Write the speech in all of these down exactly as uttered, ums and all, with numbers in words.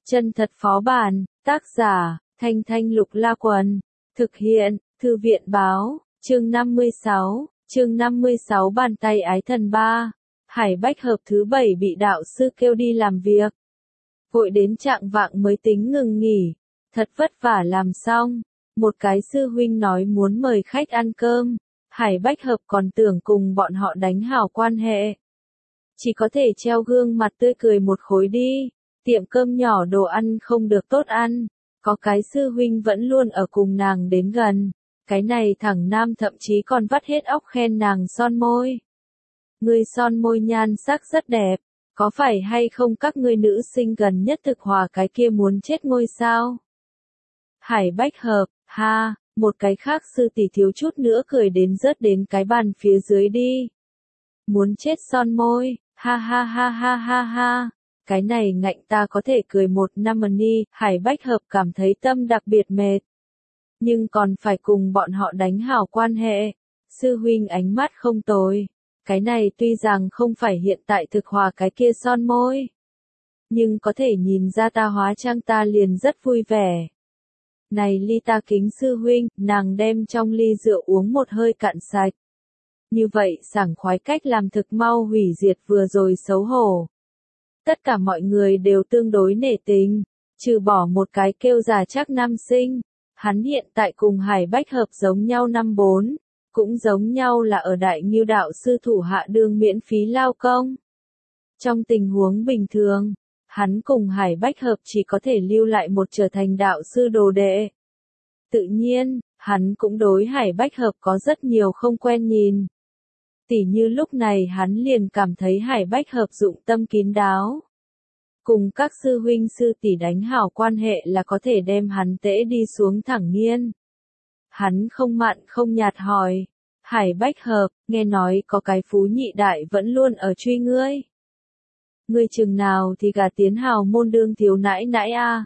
Chân thật phó bản, tác giả, Thanh Thanh Lục La Quần, thực hiện, Thư viện Báo, chương năm mươi sáu, chương năm mươi sáu bàn tay ái thần ba, Hải Bách Hợp thứ bảy bị đạo sư kêu đi làm việc. Vội đến trạng vạng mới tính ngừng nghỉ, thật vất vả làm xong, một cái sư huynh nói muốn mời khách ăn cơm, Hải Bách Hợp còn tưởng cùng bọn họ đánh hảo quan hệ. Chỉ có thể treo gương mặt tươi cười một khối đi. Tiệm cơm nhỏ đồ ăn không được tốt ăn, có cái sư huynh vẫn luôn ở cùng nàng đến gần, cái này thằng nam thậm chí còn vắt hết óc khen nàng son môi. Ngươi son môi nhan sắc rất đẹp, có phải hay không các ngươi nữ sinh gần nhất thực hòa cái kia muốn chết ngôi sao? Hải Bách Hợp, ha, một cái khác sư tỷ thiếu chút nữa cười đến rớt đến cái bàn phía dưới đi. Muốn chết son môi, ha ha ha ha ha ha. Cái này ngạnh ta có thể cười một năm ni, Hải Bách Hợp cảm thấy tâm đặc biệt mệt. Nhưng còn phải cùng bọn họ đánh hảo quan hệ. Sư huynh ánh mắt không tồi. Cái này tuy rằng không phải hiện tại thực hòa cái kia son môi. Nhưng có thể nhìn ra ta hóa trang ta liền rất vui vẻ. Này ly ta kính sư huynh, nàng đem trong ly rượu uống một hơi cạn sạch. Như vậy sảng khoái cách làm thực mau hủy diệt vừa rồi xấu hổ. Tất cả mọi người đều tương đối nể tình, trừ bỏ một cái kêu già chắc nam sinh, hắn hiện tại cùng Hải Bách Hợp giống nhau năm bốn, cũng giống nhau là ở đại nghiêu đạo sư thủ hạ đương miễn phí lao công. Trong tình huống bình thường, hắn cùng Hải Bách Hợp chỉ có thể lưu lại một trở thành đạo sư đồ đệ. Tự nhiên, hắn cũng đối Hải Bách Hợp có rất nhiều không quen nhìn. Tỉ như lúc này hắn liền cảm thấy Hải Bách Hợp dụng tâm kín đáo. Cùng các sư huynh sư tỷ đánh hảo quan hệ là có thể đem hắn tễ đi xuống thẳng nghiên. Hắn không mặn không nhạt hỏi. Hải Bách Hợp, nghe nói có cái phú nhị đại vẫn luôn ở truy ngươi. Ngươi chừng nào thì gà tiến hào môn đương thiếu nãi nãi a.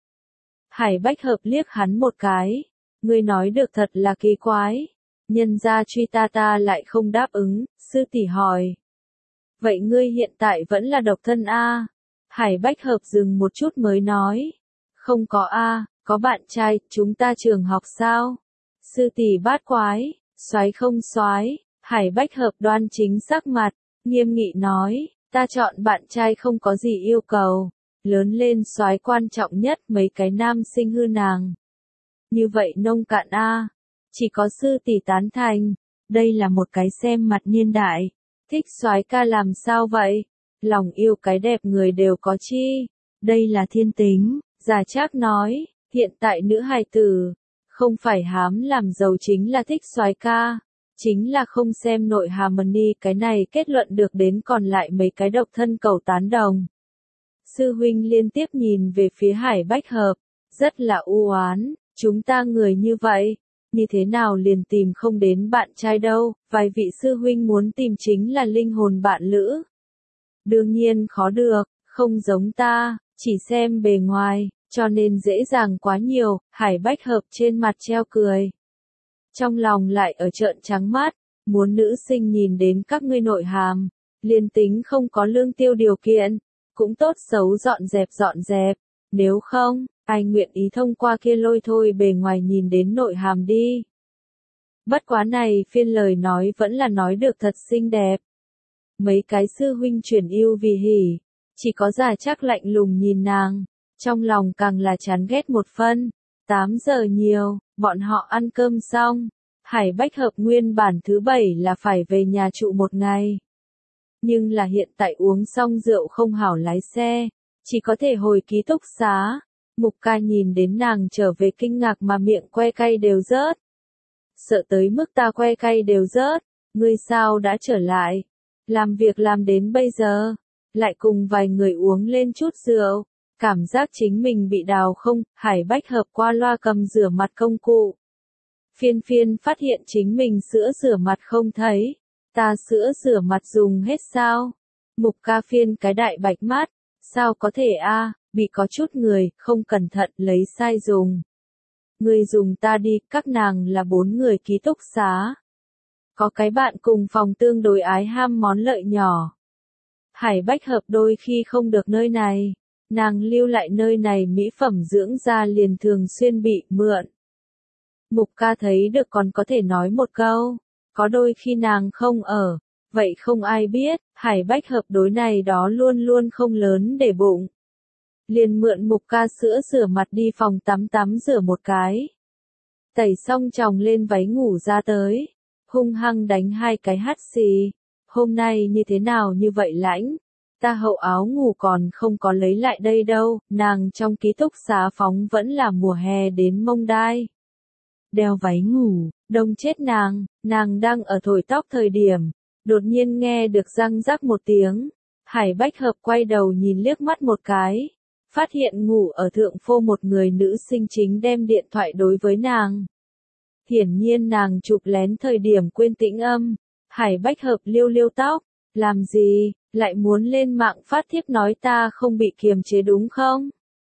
Hải Bách Hợp liếc hắn một cái. Ngươi nói được thật là kỳ quái. Nhân ra truy ta ta lại không đáp ứng, sư tỷ hỏi. Vậy ngươi hiện tại vẫn là độc thân a? Hải Bách Hợp dừng một chút mới nói. Không có a, có bạn trai, chúng ta trường học sao? Sư tỷ bát quái, soái không soái? Hải Bách Hợp đoan chính sắc mặt, nghiêm nghị nói, ta chọn bạn trai không có gì yêu cầu. Lớn lên soái quan trọng nhất mấy cái nam sinh hư nàng. Như vậy nông cạn a. Chỉ có sư tỷ tán thành, đây là một cái xem mặt niên đại, thích soái ca làm sao vậy, lòng yêu cái đẹp người đều có chi, đây là thiên tính, già Trác nói, hiện tại nữ hài tử, không phải hám làm giàu chính là thích soái ca, chính là không xem nội harmony cái này kết luận được đến còn lại mấy cái độc thân cầu tán đồng. Sư huynh liên tiếp nhìn về phía Hải Bách Hợp, rất là u oán, chúng ta người như vậy. Như thế nào liền tìm không đến bạn trai đâu, vài vị sư huynh muốn tìm chính là linh hồn bạn lữ. Đương nhiên khó được, không giống ta, chỉ xem bề ngoài, cho nên dễ dàng quá nhiều, Hải Bách Hợp trên mặt treo cười. Trong lòng lại ở trợn trắng mắt, muốn nữ sinh nhìn đến các ngươi nội hàm, liền tính không có lương tiêu điều kiện, cũng tốt xấu dọn dẹp dọn dẹp, nếu không, ai nguyện ý thông qua kia lôi thôi bề ngoài nhìn đến nội hàm đi. Bất quá này phiên lời nói vẫn là nói được thật xinh đẹp. Mấy cái sư huynh chuyển yêu vì hỉ, chỉ có già Trác lạnh lùng nhìn nàng, trong lòng càng là chán ghét một phân. tám giờ nhiều, bọn họ ăn cơm xong, Hải Bách Hợp nguyên bản thứ bảy là phải về nhà trụ một ngày. Nhưng là hiện tại uống xong rượu không hảo lái xe, chỉ có thể hồi ký túc xá. Mục ca nhìn đến nàng trở về kinh ngạc mà miệng que cay đều rớt. Sợ tới mức ta que cay đều rớt, ngươi sao đã trở lại? Làm việc làm đến bây giờ, lại cùng vài người uống lên chút rượu, cảm giác chính mình bị đào không, Hải Bách Hợp qua loa cầm rửa mặt công cụ. Phiên phiên phát hiện chính mình sữa rửa mặt không thấy, ta sữa rửa mặt dùng hết sao? Mục ca phiên cái đại bạch mắt, sao có thể a? Bị có chút người, không cẩn thận lấy sai dùng. Người dùng ta đi, các nàng là bốn người ký túc xá. Có cái bạn cùng phòng tương đối ái ham món lợi nhỏ. Hải Bách Hợp đôi khi không được nơi này, nàng lưu lại nơi này mỹ phẩm dưỡng da liền thường xuyên bị mượn. Mục ca thấy được còn có thể nói một câu, có đôi khi nàng không ở, vậy không ai biết, Hải Bách Hợp đối này đó luôn luôn không lớn để bụng. Liền mượn Mục ca sữa rửa mặt đi phòng tắm tắm rửa một cái. Tẩy xong chồng lên váy ngủ ra tới, hung hăng đánh hai cái hắt xì. Hôm nay như thế nào như vậy lãnh, ta hậu áo ngủ còn không có lấy lại đây đâu, nàng trong ký túc xá phóng vẫn là mùa hè đến mông đai. Đeo váy ngủ, đông chết nàng, nàng đang ở thổi tóc thời điểm, đột nhiên nghe được răng rắc một tiếng. Hải Bách Hợp quay đầu nhìn liếc mắt một cái, phát hiện ngủ ở thượng phô một người nữ sinh chính đem điện thoại đối với nàng. Hiển nhiên nàng chụp lén thời điểm quên tĩnh âm. Hải Bách Hợp liêu liêu tóc, làm gì, lại muốn lên mạng phát thiếp nói ta không bị kiềm chế đúng không?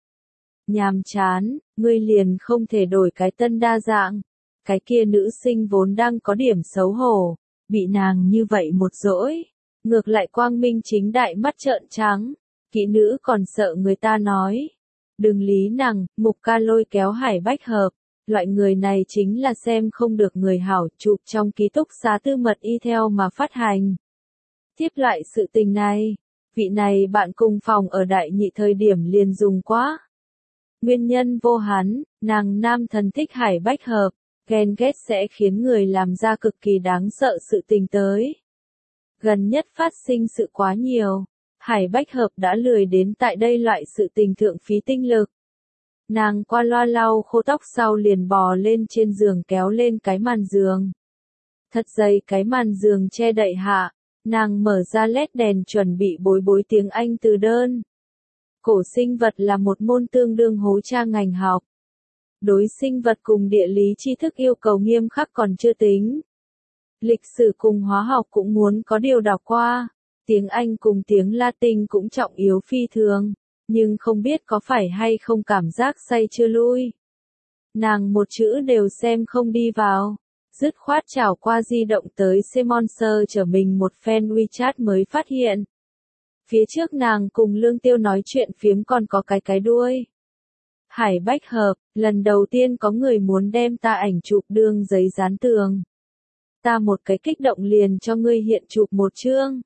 Nhàm chán, ngươi liền không thể đổi cái tân đa dạng. Cái kia nữ sinh vốn đang có điểm xấu hổ, bị nàng như vậy một dỗi, ngược lại quang minh chính đại mắt trợn trắng, kỹ nữ còn sợ người ta nói. Đừng lý nàng, Mục ca lôi kéo Hải Bách Hợp. Loại người này chính là xem không được người hảo chụp trong ký túc xá tư mật y theo mà phát hành. Tiếp lại sự tình này, vị này bạn cùng phòng ở đại nhị thời điểm liền dùng quá. Nguyên nhân vô hắn, nàng nam thần thích Hải Bách Hợp, ghen ghét sẽ khiến người làm ra cực kỳ đáng sợ sự tình tới. Gần nhất phát sinh sự quá nhiều, Hải Bách Hợp đã lười đến tại đây loại sự tình thượng phí tinh lực. Nàng qua loa lau khô tóc sau liền bò lên trên giường kéo lên cái màn giường. Thật dày cái màn giường che đậy hạ, nàng mở ra led đèn chuẩn bị bối bối tiếng Anh từ đơn. Cổ sinh vật là một môn tương đương hố tra ngành học. Đối sinh vật cùng địa lý tri thức yêu cầu nghiêm khắc còn chưa tính. Lịch sử cùng hóa học cũng muốn có điều đọc qua. Tiếng Anh cùng tiếng Latin cũng trọng yếu phi thường. Nhưng không biết có phải hay không cảm giác say chưa lui. Nàng một chữ đều xem không đi vào. Dứt khoát trảo qua di động tới Semonster trở mình một fan WeChat mới phát hiện. Phía trước nàng cùng Lương Tiêu nói chuyện phiếm còn có cái cái đuôi. Hải Bách Hợp, lần đầu tiên có người muốn đem ta ảnh chụp đương giấy dán tường. Ta một cái kích động liền cho ngươi hiện chụp một chương.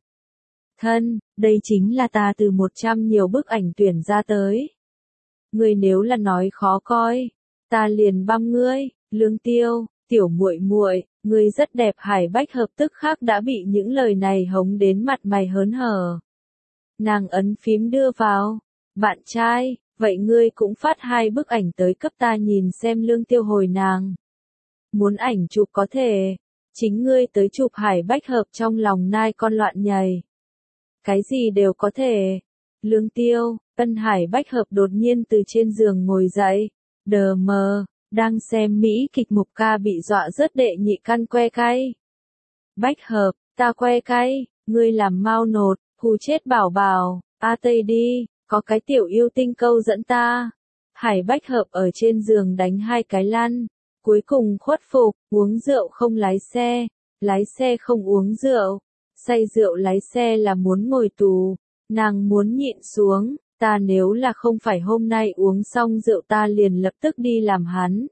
Thân, đây chính là ta từ một trăm nhiều bức ảnh tuyển ra tới. Ngươi nếu là nói khó coi, ta liền băm ngươi. Lương Tiêu, tiểu muội muội, ngươi rất đẹp. Hải Bách Hợp tức khắc đã bị những lời này hống đến mặt mày hớn hở. Nàng ấn phím đưa vào. Bạn trai, vậy ngươi cũng phát hai bức ảnh tới cấp ta nhìn xem. Lương Tiêu hồi nàng. Muốn ảnh chụp có thể, chính ngươi tới chụp. Hải Bách Hợp trong lòng nai con loạn nhảy. Cái gì đều có thể. Lương Tiêu, Ân. Hải Bách Hợp đột nhiên từ trên giường ngồi dậy. Đờ mờ, đang xem Mỹ kịch. Mục ca bị dọa rớt đệ nhị căn que cay. Bách Hợp, ta que cay, ngươi làm mau nột, hù chết bảo bảo, a tây đi, có cái tiểu yêu tinh câu dẫn ta. Hải Bách Hợp ở trên giường đánh hai cái lăn, cuối cùng khuất phục, uống rượu không lái xe, lái xe không uống rượu. Say rượu lái xe là muốn ngồi tù, nàng muốn nhịn xuống, ta nếu là không phải hôm nay uống xong rượu ta liền lập tức đi làm hắn.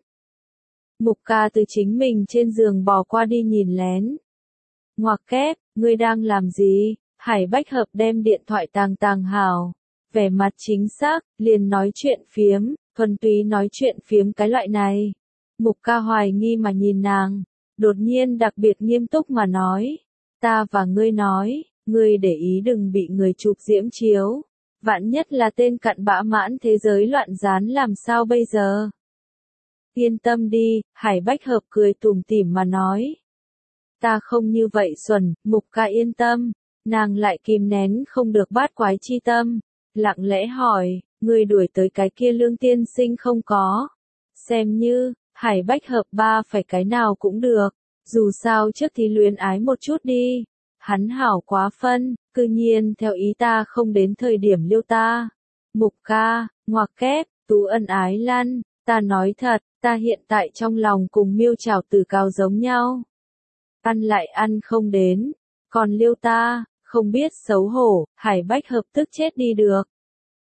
Mục ca từ chính mình trên giường bò qua đi nhìn lén. Ngoặc kép, ngươi đang làm gì? Hải Bách Hợp đem điện thoại tàng tàng hào, vẻ mặt chính xác, liền nói chuyện phiếm, thuần túy nói chuyện phiếm cái loại này. Mục ca hoài nghi mà nhìn nàng, đột nhiên đặc biệt nghiêm túc mà nói. Ta và ngươi nói, ngươi để ý đừng bị người chụp diễm chiếu. Vạn nhất là tên cặn bã mãn thế giới loạn gián làm sao bây giờ? Yên tâm đi, Hải Bách Hợp cười tủm tỉm mà nói. Ta không như vậy xuẩn, Mục ca yên tâm. Nàng lại kìm nén không được bát quái chi tâm. Lặng lẽ hỏi, ngươi đuổi tới cái kia Lương tiên sinh không có? Xem như, Hải Bách Hợp ba phải cái nào cũng được. Dù sao trước thì luyến ái một chút đi. Hắn hảo quá phân, cư nhiên theo ý ta không đến thời điểm liêu ta. Mục ca, ngoặc kép, tú ân ái lăn, ta nói thật, ta hiện tại trong lòng cùng miêu chảo tử cao giống nhau. Ăn lại ăn không đến, còn liêu ta, không biết xấu hổ. Hải Bách Hợp tức chết đi được.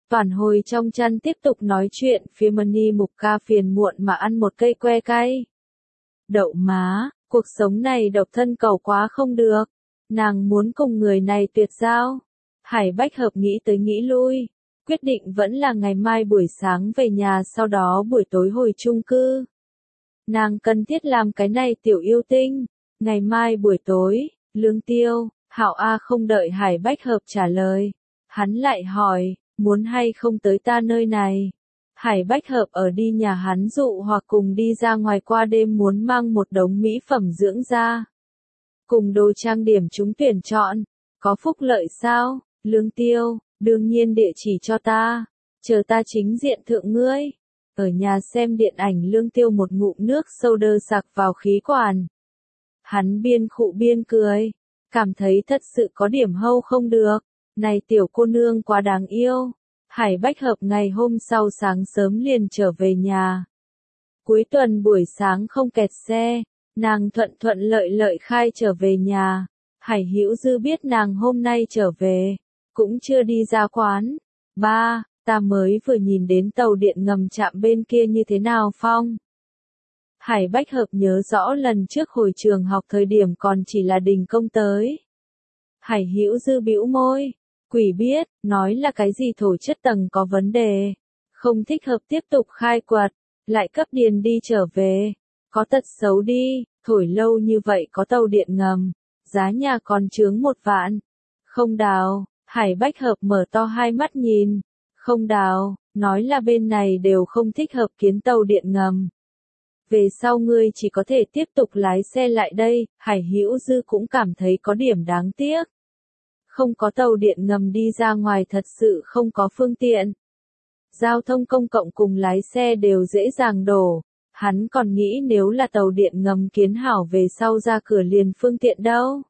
Toàn hồi trong chăn tiếp tục nói chuyện, phía Mani Mục Ca phiền muộn mà ăn một cây que cay. Đậu má, cuộc sống này độc thân cầu quá không được. Nàng muốn cùng người này tuyệt giao. Hải Bách Hợp nghĩ tới nghĩ lui. Quyết định vẫn là ngày mai buổi sáng về nhà, sau đó buổi tối hồi chung cư. Nàng cần thiết làm cái này tiểu yêu tinh. Ngày mai buổi tối, Lương Tiêu, Hạo A không đợi Hải Bách Hợp trả lời. Hắn lại hỏi, muốn hay không tới ta nơi này. Hải Bách Hợp ở đi nhà hắn dụ hoặc cùng đi ra ngoài qua đêm, muốn mang một đống mỹ phẩm dưỡng da. Cùng đồ trang điểm chúng tuyển chọn. Có phúc lợi sao? Lương Tiêu, đương nhiên địa chỉ cho ta. Chờ ta chính diện thượng ngươi. Ở nhà xem điện ảnh, Lương Tiêu một ngụm nước soda sặc vào khí quản. Hắn biên khụ biên cười. Cảm thấy thật sự có điểm hâu không được. Này tiểu cô nương quá đáng yêu. Hải Bách Hợp ngày hôm sau sáng sớm liền trở về nhà. Cuối tuần buổi sáng không kẹt xe, nàng thuận thuận lợi lợi khai trở về nhà. Hải Hữu Dư biết nàng hôm nay trở về, cũng chưa đi ra quán. Ba, ta mới vừa nhìn đến tàu điện ngầm trạm bên kia như thế nào Phong? Hải Bách Hợp nhớ rõ lần trước hồi trường học thời điểm còn chỉ là đình công tới. Hải Hữu Dư bĩu môi. Quỷ biết, nói là cái gì thổ chất tầng có vấn đề. Không thích hợp tiếp tục khai quật, lại cấp điền đi trở về. Có tật xấu đi, thổi lâu như vậy có tàu điện ngầm. Giá nhà còn chướng một vạn. Không đào, Hải Bách Hợp mở to hai mắt nhìn. Không đào, nói là bên này đều không thích hợp kiến tàu điện ngầm. Về sau ngươi chỉ có thể tiếp tục lái xe lại đây. Hải Hữu Dư cũng cảm thấy có điểm đáng tiếc. Không có tàu điện ngầm đi ra ngoài thật sự không có phương tiện. Giao thông công cộng cùng lái xe đều dễ dàng đổ. Hắn còn nghĩ nếu là tàu điện ngầm kiến hảo về sau ra cửa liền phương tiện đâu.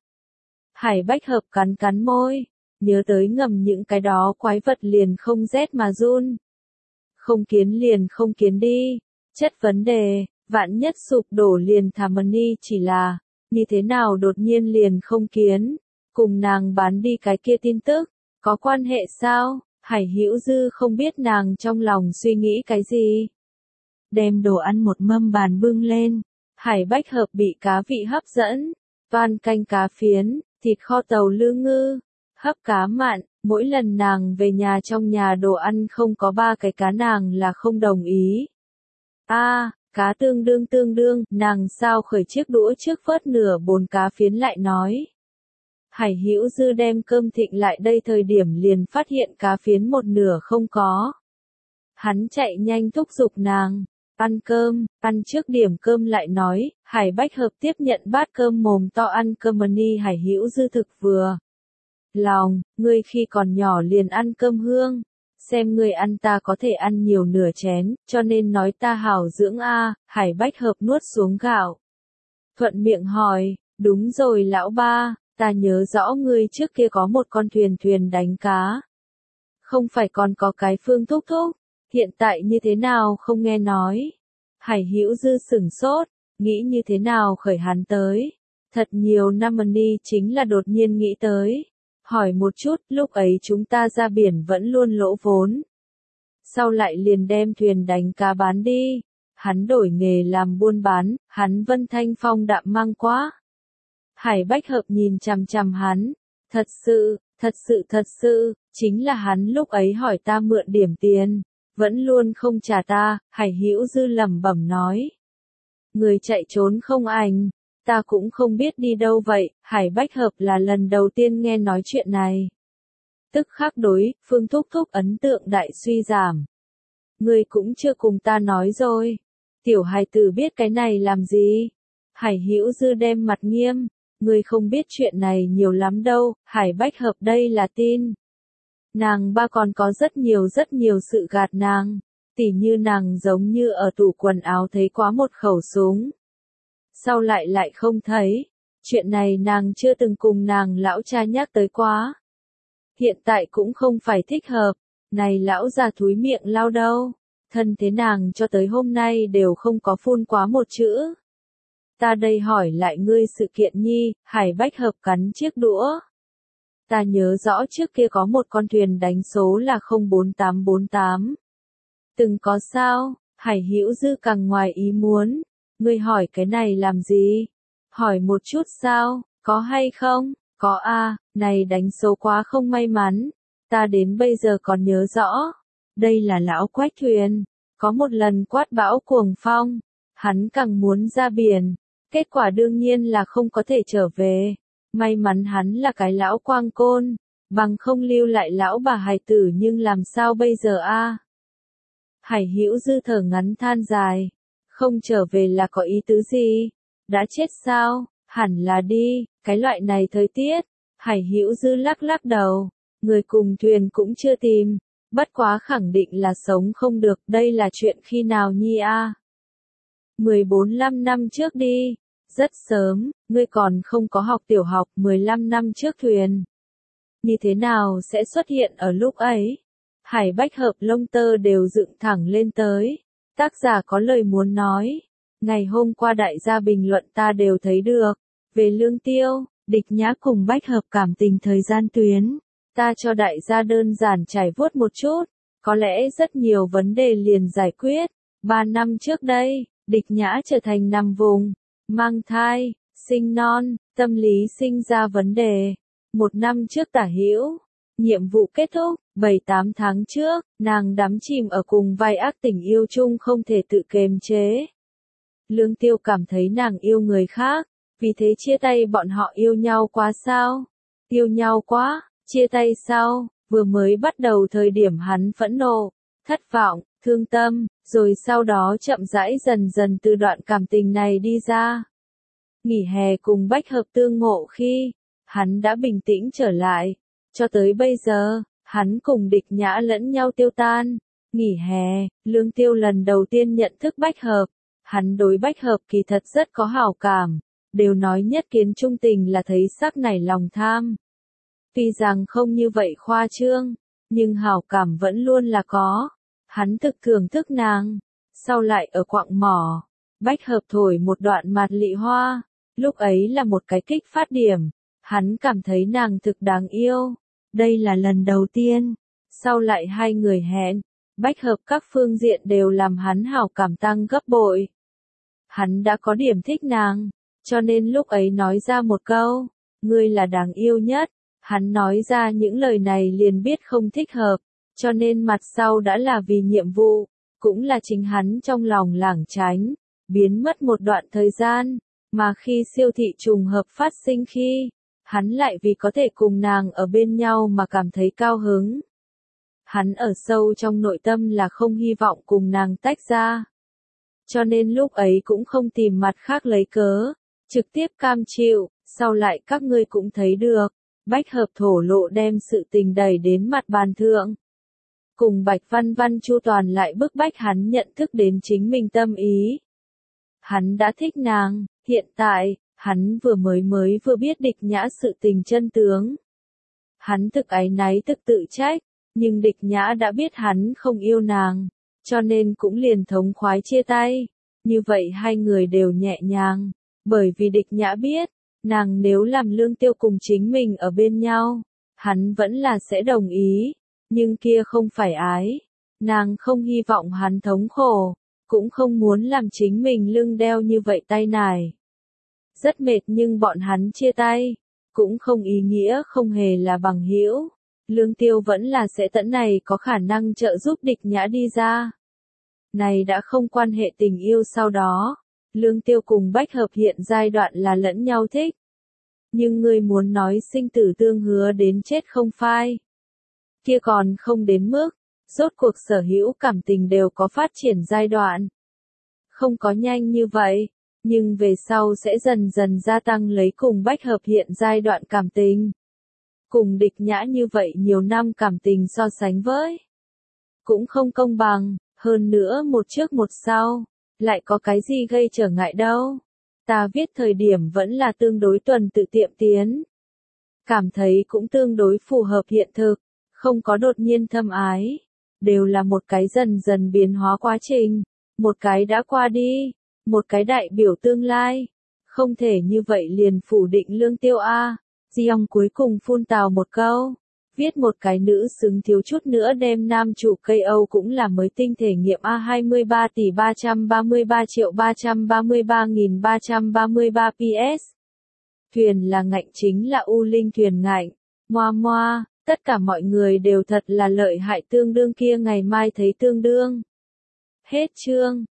Hải Bách Hợp cắn cắn môi. Nhớ tới ngầm những cái đó quái vật liền không rét mà run. Không kiến liền không kiến đi. Chất vấn đề, vạn nhất sụp đổ liền thả Mani chỉ là, như thế nào đột nhiên liền không kiến. Cùng nàng bán đi cái kia tin tức, có quan hệ sao? Hải Hữu Dư không biết nàng trong lòng suy nghĩ cái gì. Đem đồ ăn một mâm bàn bưng lên. Hải Bách Hợp bị cá vị hấp dẫn. Toan canh cá phiến, thịt kho tàu lư ngư, hấp cá mặn. Mỗi lần nàng về nhà trong nhà đồ ăn không có ba cái cá nàng là không đồng ý. A, à, cá tương đương tương đương, nàng sao khởi chiếc đũa trước phớt nửa bồn cá phiến lại nói. Hải Hữu Dư đem cơm thịnh lại đây thời điểm liền phát hiện cá phiến một nửa không có. Hắn chạy nhanh thúc giục nàng, ăn cơm, ăn trước điểm cơm lại nói. Hải Bách Hợp tiếp nhận bát cơm mồm to ăn cơm. Mani Hải Hữu Dư thực vừa lòng, ngươi khi còn nhỏ liền ăn cơm hương, xem ngươi ăn ta có thể ăn nhiều nửa chén, cho nên nói ta hảo dưỡng a. Hải Bách Hợp nuốt xuống gạo, thuận miệng hỏi, đúng rồi lão ba. Ta nhớ rõ ngươi trước kia có một con thuyền thuyền đánh cá. Không phải còn có cái Phương thúc thúc, hiện tại như thế nào không nghe nói. Hải Hữu Dư sửng sốt, nghĩ như thế nào khởi hắn tới. Thật nhiều năm Mani chính là đột nhiên nghĩ tới. Hỏi một chút, lúc ấy chúng ta ra biển vẫn luôn lỗ vốn. Sau lại liền đem thuyền đánh cá bán đi. Hắn đổi nghề làm buôn bán, hắn Vân Thanh Phong đạm mang quá. Hải Bách Hợp nhìn chằm chằm hắn. Thật sự, thật sự thật sự, chính là hắn lúc ấy hỏi ta mượn điểm tiền, vẫn luôn không trả ta. Hải Hữu Dư lẩm bẩm nói. Người chạy trốn không ảnh, ta cũng không biết đi đâu vậy. Hải Bách Hợp là lần đầu tiên nghe nói chuyện này. Tức khắc đối, Phương thúc thúc ấn tượng đại suy giảm. Ngươi cũng chưa cùng ta nói rồi. Tiểu hài tử biết cái này làm gì? Hải Hữu Dư đem mặt nghiêm. Ngươi không biết chuyện này nhiều lắm đâu. Hải Bách Hợp đây là tin. Nàng ba còn có rất nhiều rất nhiều sự gạt nàng. Tỉ như nàng giống như ở tủ quần áo thấy quá một khẩu súng. Sau lại lại không thấy. Chuyện này nàng chưa từng cùng nàng lão cha nhắc tới quá. Hiện tại cũng không phải thích hợp. Này lão già thúi miệng lao đâu. Thân thế nàng cho tới hôm nay đều không có phun quá một chữ. Ta đây hỏi lại ngươi sự kiện nhi. Hải Bách Hợp cắn chiếc đũa. Ta nhớ rõ trước kia có một con thuyền đánh số là không bốn tám bốn tám. Từng có sao? Hải Hữu Dư càng ngoài ý muốn. Ngươi hỏi cái này làm gì? Hỏi một chút sao? Có hay không? Có a, này đánh số quá không may mắn. Ta đến bây giờ còn nhớ rõ. Đây là lão Quách thuyền. Có một lần quát bão cuồng phong. Hắn càng muốn ra biển. Kết quả đương nhiên là không có thể trở về. May mắn hắn là cái lão quang côn. Bằng không lưu lại lão bà hài tử nhưng làm sao bây giờ a? Hải Hữu Dư thở ngắn than dài. Không trở về là có ý tứ gì? Đã chết sao? Hẳn là đi, cái loại này thời tiết. Hải Hữu Dư lắc lắc đầu. Người cùng thuyền cũng chưa tìm. Bất quá khẳng định là sống không được. Đây là chuyện khi nào nhi a? mười bốn lăm năm trước đi. Rất sớm, ngươi còn không có học tiểu học. Mười lăm năm trước thuyền. Như thế nào sẽ xuất hiện ở lúc ấy? Hải Bách Hợp lông tơ đều dựng thẳng lên tới. Tác giả có lời muốn nói. Ngày hôm qua đại gia bình luận ta đều thấy được. Về Lương Tiêu, Địch Nhã cùng Bách Hợp cảm tình thời gian tuyến. Ta cho đại gia đơn giản trải vuốt một chút. Có lẽ rất nhiều vấn đề liền giải quyết. Ba năm trước đây, Địch Nhã trở thành nằm vùng, mang thai, sinh non, tâm lý sinh ra vấn đề. Một năm trước tả hữu, nhiệm vụ kết thúc, bảy tám tháng trước, nàng đắm chìm ở cùng vai ác tình yêu chung không thể tự kiềm chế. Lương Tiêu cảm thấy nàng yêu người khác, vì thế chia tay bọn họ. Yêu nhau quá sao? Yêu nhau quá, chia tay sao? Vừa mới bắt đầu thời điểm hắn phẫn nộ, thất vọng, thương tâm, rồi sau đó chậm rãi dần dần từ đoạn cảm tình này đi ra. Nghỉ hè cùng Bách Hợp tương ngộ khi, hắn đã bình tĩnh trở lại. Cho tới bây giờ, hắn cùng Địch Nhã lẫn nhau tiêu tan. Nghỉ hè, Lương Tiêu lần đầu tiên nhận thức Bách Hợp. Hắn đối Bách Hợp kỳ thật rất có hảo cảm. Đều nói nhất kiến trung tình là thấy sắc nảy lòng tham. Tuy rằng không như vậy khoa trương, nhưng hảo cảm vẫn luôn là có. Hắn thực thưởng thức nàng. Sau lại ở quặng mỏ, Bách Hợp thổi một đoạn mạt lị hoa. Lúc ấy là một cái kích phát điểm. Hắn cảm thấy nàng thực đáng yêu. Đây là lần đầu tiên. Sau lại hai người hẹn. Bách Hợp các phương diện đều làm hắn hảo cảm tăng gấp bội. Hắn đã có điểm thích nàng. Cho nên lúc ấy nói ra một câu. Ngươi là đáng yêu nhất. Hắn nói ra những lời này liền biết không thích hợp. Cho nên mặt sau đã là vì nhiệm vụ. Cũng là chính hắn trong lòng lảng tránh. Biến mất một đoạn thời gian. Mà khi siêu thị trùng hợp phát sinh khi, hắn lại vì có thể cùng nàng ở bên nhau mà cảm thấy cao hứng. Hắn ở sâu trong nội tâm là không hy vọng cùng nàng tách ra. Cho nên lúc ấy cũng không tìm mặt khác lấy cớ, trực tiếp cam chịu. Sau lại các ngươi cũng thấy được, Bách Hợp thổ lộ đem sự tình đẩy đến mặt bàn thượng. Cùng Bạch Văn Văn chu toàn lại bức bách hắn nhận thức đến chính mình tâm ý. Hắn đã thích nàng, hiện tại, hắn vừa mới mới vừa biết Địch Nhã sự tình chân tướng. Hắn thực áy náy thực tự trách, nhưng Địch Nhã đã biết hắn không yêu nàng, cho nên cũng liền thống khoái chia tay. Như vậy hai người đều nhẹ nhàng, bởi vì Địch Nhã biết, nàng nếu làm Lương Tiêu cùng chính mình ở bên nhau, hắn vẫn là sẽ đồng ý, nhưng kia không phải ái. Nàng không hy vọng hắn thống khổ. Cũng không muốn làm chính mình lưng đeo như vậy tay nải. Rất mệt nhưng bọn hắn chia tay. Cũng không ý nghĩa không hề là bằng hữu. Lương Tiêu vẫn là sẽ tận này có khả năng trợ giúp Địch Nhã đi ra. Này đã không quan hệ tình yêu sau đó. Lương Tiêu cùng Bách Hợp hiện giai đoạn là lẫn nhau thích. Nhưng người muốn nói sinh tử tương hứa đến chết không phai. Kia còn không đến mức. Rốt cuộc sở hữu cảm tình đều có phát triển giai đoạn. Không có nhanh như vậy, nhưng về sau sẽ dần dần gia tăng lấy cùng Bách Hợp hiện giai đoạn cảm tình. Cùng Địch Nhã như vậy nhiều năm cảm tình so sánh với. Cũng không công bằng, hơn nữa một trước một sau, lại có cái gì gây trở ngại đâu. Ta viết thời điểm vẫn là tương đối tuần tự tiệm tiến. Cảm thấy cũng tương đối phù hợp hiện thực, không có đột nhiên thâm ái. Đều là một cái dần dần biến hóa quá trình, một cái đã qua đi, một cái đại biểu tương lai. Không thể như vậy liền phủ định Lương Tiêu a. Giong cuối cùng phun tào một câu. Viết một cái nữ xứng thiếu chút nữa đem nam chủ cây Âu cũng là mới tinh thể nghiệm A hai mươi ba tỷ ba trăm ba mươi ba triệu ba trăm ba mươi ba nghìn ba trăm ba mươi ba PS. Thuyền là ngạnh chính là U Linh thuyền ngạnh. Moa moa, tất cả mọi người đều thật là lợi hại tương đương kia ngày mai thấy tương đương. Hết chương.